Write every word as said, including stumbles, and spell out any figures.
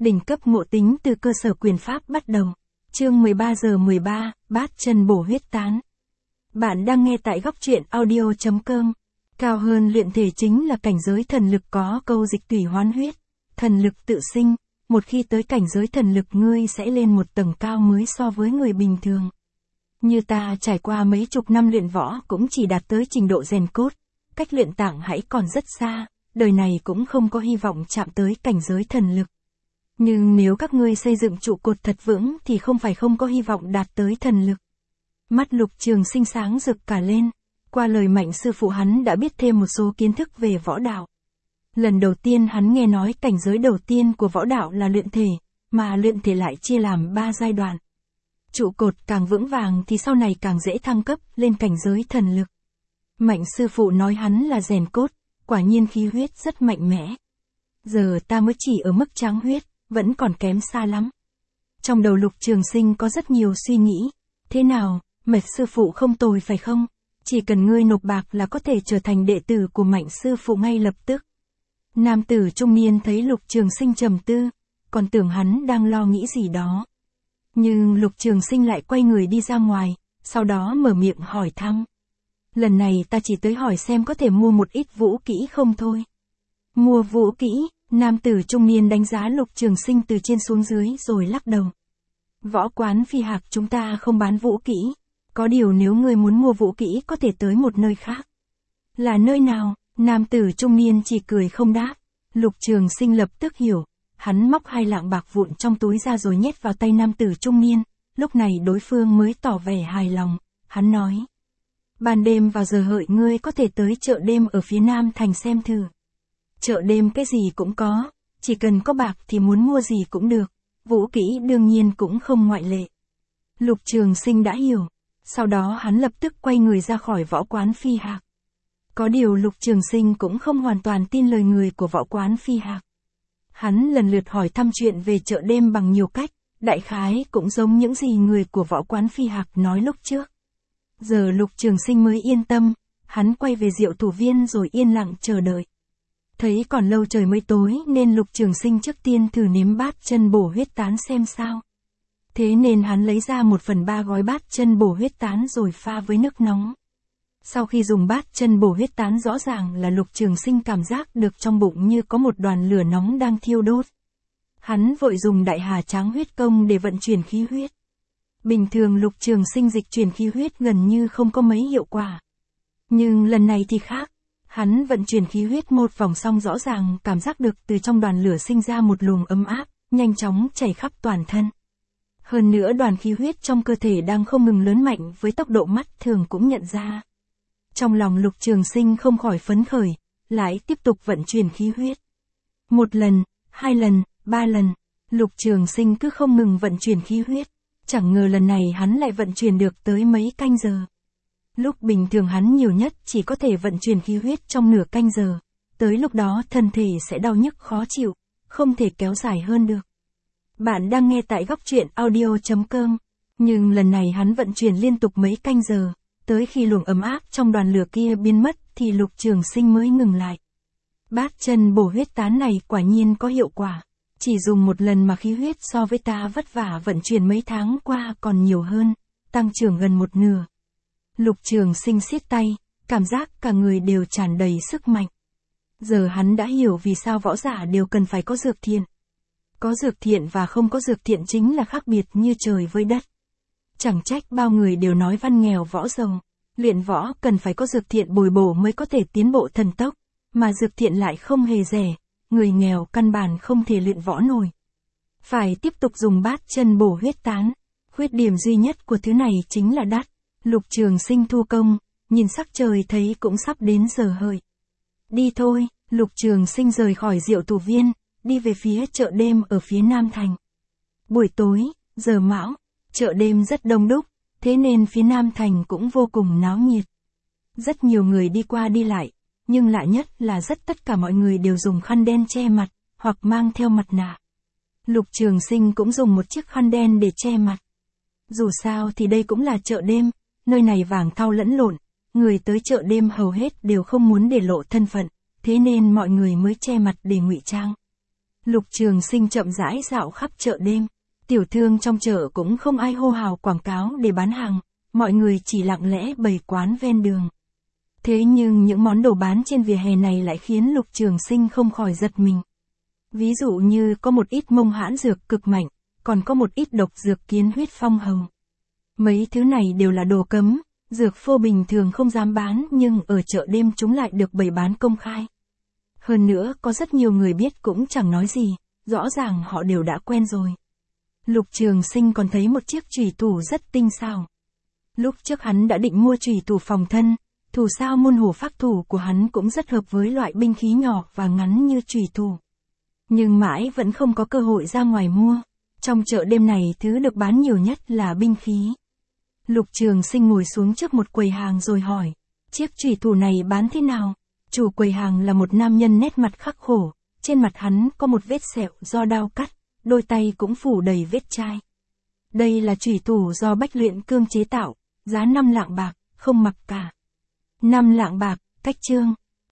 Đỉnh cấp ngộ tính từ cơ sở quyền pháp bắt đầu. Chương mười ba giờ mười ba, bát chân bổ huyết tán. Bạn đang nghe tại góc truyện audio chấm com. Cao hơn luyện thể chính là cảnh giới thần lực, có câu dịch tùy hoán huyết, thần lực tự sinh. Một khi tới cảnh giới thần lực, ngươi sẽ lên một tầng cao mới so với người bình thường. Như ta trải qua mấy chục năm luyện võ cũng chỉ đạt tới trình độ rèn cốt, cách luyện tạng hãy còn rất xa, đời này cũng không có hy vọng chạm tới cảnh giới thần lực. Nhưng nếu các ngươi xây dựng trụ cột thật vững thì không phải không có hy vọng đạt tới thần lực. Mắt Lục Trường Sinh sáng rực cả lên, qua lời Mạnh sư phụ hắn đã biết thêm một số kiến thức về võ đạo. Lần đầu tiên hắn nghe nói cảnh giới đầu tiên của võ đạo là luyện thể, mà luyện thể lại chia làm ba giai đoạn. Trụ cột càng vững vàng thì sau này càng dễ thăng cấp lên cảnh giới thần lực. Mạnh sư phụ nói hắn là rèn cốt, quả nhiên khí huyết rất mạnh mẽ. Giờ ta mới chỉ ở mức tráng huyết, vẫn còn kém xa lắm. Trong đầu Lục Trường Sinh có rất nhiều suy nghĩ. Thế nào, Mạch sư phụ không tồi phải không? Chỉ cần ngươi nộp bạc là có thể trở thành đệ tử của Mạnh sư phụ ngay lập tức. Nam tử trung niên thấy Lục Trường Sinh trầm tư, còn tưởng hắn đang lo nghĩ gì đó. Nhưng Lục Trường Sinh lại quay người đi ra ngoài, sau đó mở miệng hỏi thăm. Lần này ta chỉ tới hỏi xem có thể mua một ít vũ kỹ không thôi. Mua vũ kỹ? Nam tử trung niên đánh giá Lục Trường Sinh từ trên xuống dưới rồi lắc đầu. Võ quán Phi Hạc chúng ta không bán vũ kỹ. Có điều nếu ngươi muốn mua vũ kỹ có thể tới một nơi khác. Là nơi nào? Nam tử trung niên chỉ cười không đáp. Lục Trường Sinh lập tức hiểu. Hắn móc hai lạng bạc vụn trong túi ra rồi nhét vào tay nam tử trung niên. Lúc này đối phương mới tỏ vẻ hài lòng. Hắn nói. Ban đêm vào giờ hợi ngươi có thể tới chợ đêm ở phía Nam thành xem thử. Chợ đêm cái gì cũng có, chỉ cần có bạc thì muốn mua gì cũng được, vũ kỹ đương nhiên cũng không ngoại lệ. Lục Trường Sinh đã hiểu, sau đó hắn lập tức quay người ra khỏi võ quán Phi Hạc. Có điều Lục Trường Sinh cũng không hoàn toàn tin lời người của võ quán Phi Hạc. Hắn lần lượt hỏi thăm chuyện về chợ đêm bằng nhiều cách, đại khái cũng giống những gì người của võ quán Phi Hạc nói lúc trước. Giờ Lục Trường Sinh mới yên tâm, hắn quay về Diệu Thủ Viên rồi yên lặng chờ đợi. Thấy còn lâu trời mới tối nên Lục Trường Sinh trước tiên thử nếm bát chân bổ huyết tán xem sao. Thế nên hắn lấy ra một phần ba gói bát chân bổ huyết tán rồi pha với nước nóng. Sau khi dùng bát chân bổ huyết tán rõ ràng là Lục Trường Sinh cảm giác được trong bụng như có một đoàn lửa nóng đang thiêu đốt. Hắn vội dùng Đại Hà Tráng Huyết Công để vận chuyển khí huyết. Bình thường Lục Trường Sinh dịch chuyển khí huyết gần như không có mấy hiệu quả. Nhưng lần này thì khác. Hắn vận chuyển khí huyết một vòng xong rõ ràng cảm giác được từ trong đoàn lửa sinh ra một luồng ấm áp, nhanh chóng chảy khắp toàn thân. Hơn nữa đoàn khí huyết trong cơ thể đang không ngừng lớn mạnh với tốc độ mắt thường cũng nhận ra. Trong lòng Lục Trường Sinh không khỏi phấn khởi, lại tiếp tục vận chuyển khí huyết. Một lần, hai lần, ba lần, Lục Trường Sinh cứ không ngừng vận chuyển khí huyết. Chẳng ngờ lần này hắn lại vận chuyển được tới mấy canh giờ. Lúc bình thường hắn nhiều nhất chỉ có thể vận chuyển khí huyết trong nửa canh giờ. Tới lúc đó thân thể sẽ đau nhức khó chịu, không thể kéo dài hơn được. Bạn đang nghe tại góc truyện audio chấm com. Nhưng lần này hắn vận chuyển liên tục mấy canh giờ. Tới khi luồng ấm áp trong đoàn lửa kia biến mất thì Lục Trường Sinh mới ngừng lại. Bát chân bổ huyết tán này quả nhiên có hiệu quả. Chỉ dùng một lần mà khí huyết so với ta vất vả vận chuyển mấy tháng qua còn nhiều hơn, tăng trưởng gần một nửa. Lục Trường Sinh siết tay, cảm giác cả người đều tràn đầy sức mạnh. Giờ hắn đã hiểu vì sao võ giả đều cần phải có dược thiện. Có dược thiện và không có dược thiện chính là khác biệt như trời với đất. Chẳng trách bao người đều nói văn nghèo võ giàu, luyện võ cần phải có dược thiện bồi bổ mới có thể tiến bộ thần tốc, mà dược thiện lại không hề rẻ, người nghèo căn bản không thể luyện võ nổi. Phải tiếp tục dùng bát chân bổ huyết tán, khuyết điểm duy nhất của thứ này chính là đắt. Lục Trường Sinh thu công, nhìn sắc trời thấy cũng sắp đến giờ hợi. Đi thôi, Lục Trường Sinh rời khỏi Diệu Thủ Viên, đi về phía chợ đêm ở phía Nam thành. Buổi tối, giờ mão, chợ đêm rất đông đúc, thế nên phía Nam thành cũng vô cùng náo nhiệt. Rất nhiều người đi qua đi lại, nhưng lạ nhất là rất tất cả mọi người đều dùng khăn đen che mặt, hoặc mang theo mặt nạ. Lục Trường Sinh cũng dùng một chiếc khăn đen để che mặt. Dù sao thì đây cũng là chợ đêm. Nơi này vàng thau lẫn lộn, người tới chợ đêm hầu hết đều không muốn để lộ thân phận, thế nên mọi người mới che mặt để ngụy trang. Lục Trường Sinh chậm rãi dạo khắp chợ đêm. Tiểu thương trong chợ cũng không ai hô hào quảng cáo để bán hàng, mọi người chỉ lặng lẽ bày quán ven đường. Thế nhưng những món đồ bán trên vỉa hè này lại khiến Lục Trường Sinh không khỏi giật mình. Ví dụ như có một ít mông hãn dược cực mạnh, còn có một ít độc dược kiến huyết phong hầu. Mấy thứ này đều là đồ cấm, dược phô bình thường không dám bán nhưng ở chợ đêm chúng lại được bày bán công khai. Hơn nữa có rất nhiều người biết cũng chẳng nói gì, rõ ràng họ đều đã quen rồi. Lục Trường Sinh còn thấy một chiếc chùy thủ rất tinh xảo. Lúc trước hắn đã định mua chùy thủ phòng thân, thủ sao môn hổ phác thủ của hắn cũng rất hợp với loại binh khí nhỏ và ngắn như chùy thủ. Nhưng mãi vẫn không có cơ hội ra ngoài mua. Trong chợ đêm này thứ được bán nhiều nhất là binh khí. Lục Trường Sinh ngồi xuống trước một quầy hàng rồi hỏi, chiếc chùy thủ này bán thế nào? Chủ quầy hàng là một nam nhân nét mặt khắc khổ, trên mặt hắn có một vết sẹo do đao cắt, đôi tay cũng phủ đầy vết chai. Đây là chùy thủ do Bách Luyện Cương chế tạo, giá năm lạng bạc, không mặc cả. năm lạng bạc, cách chương.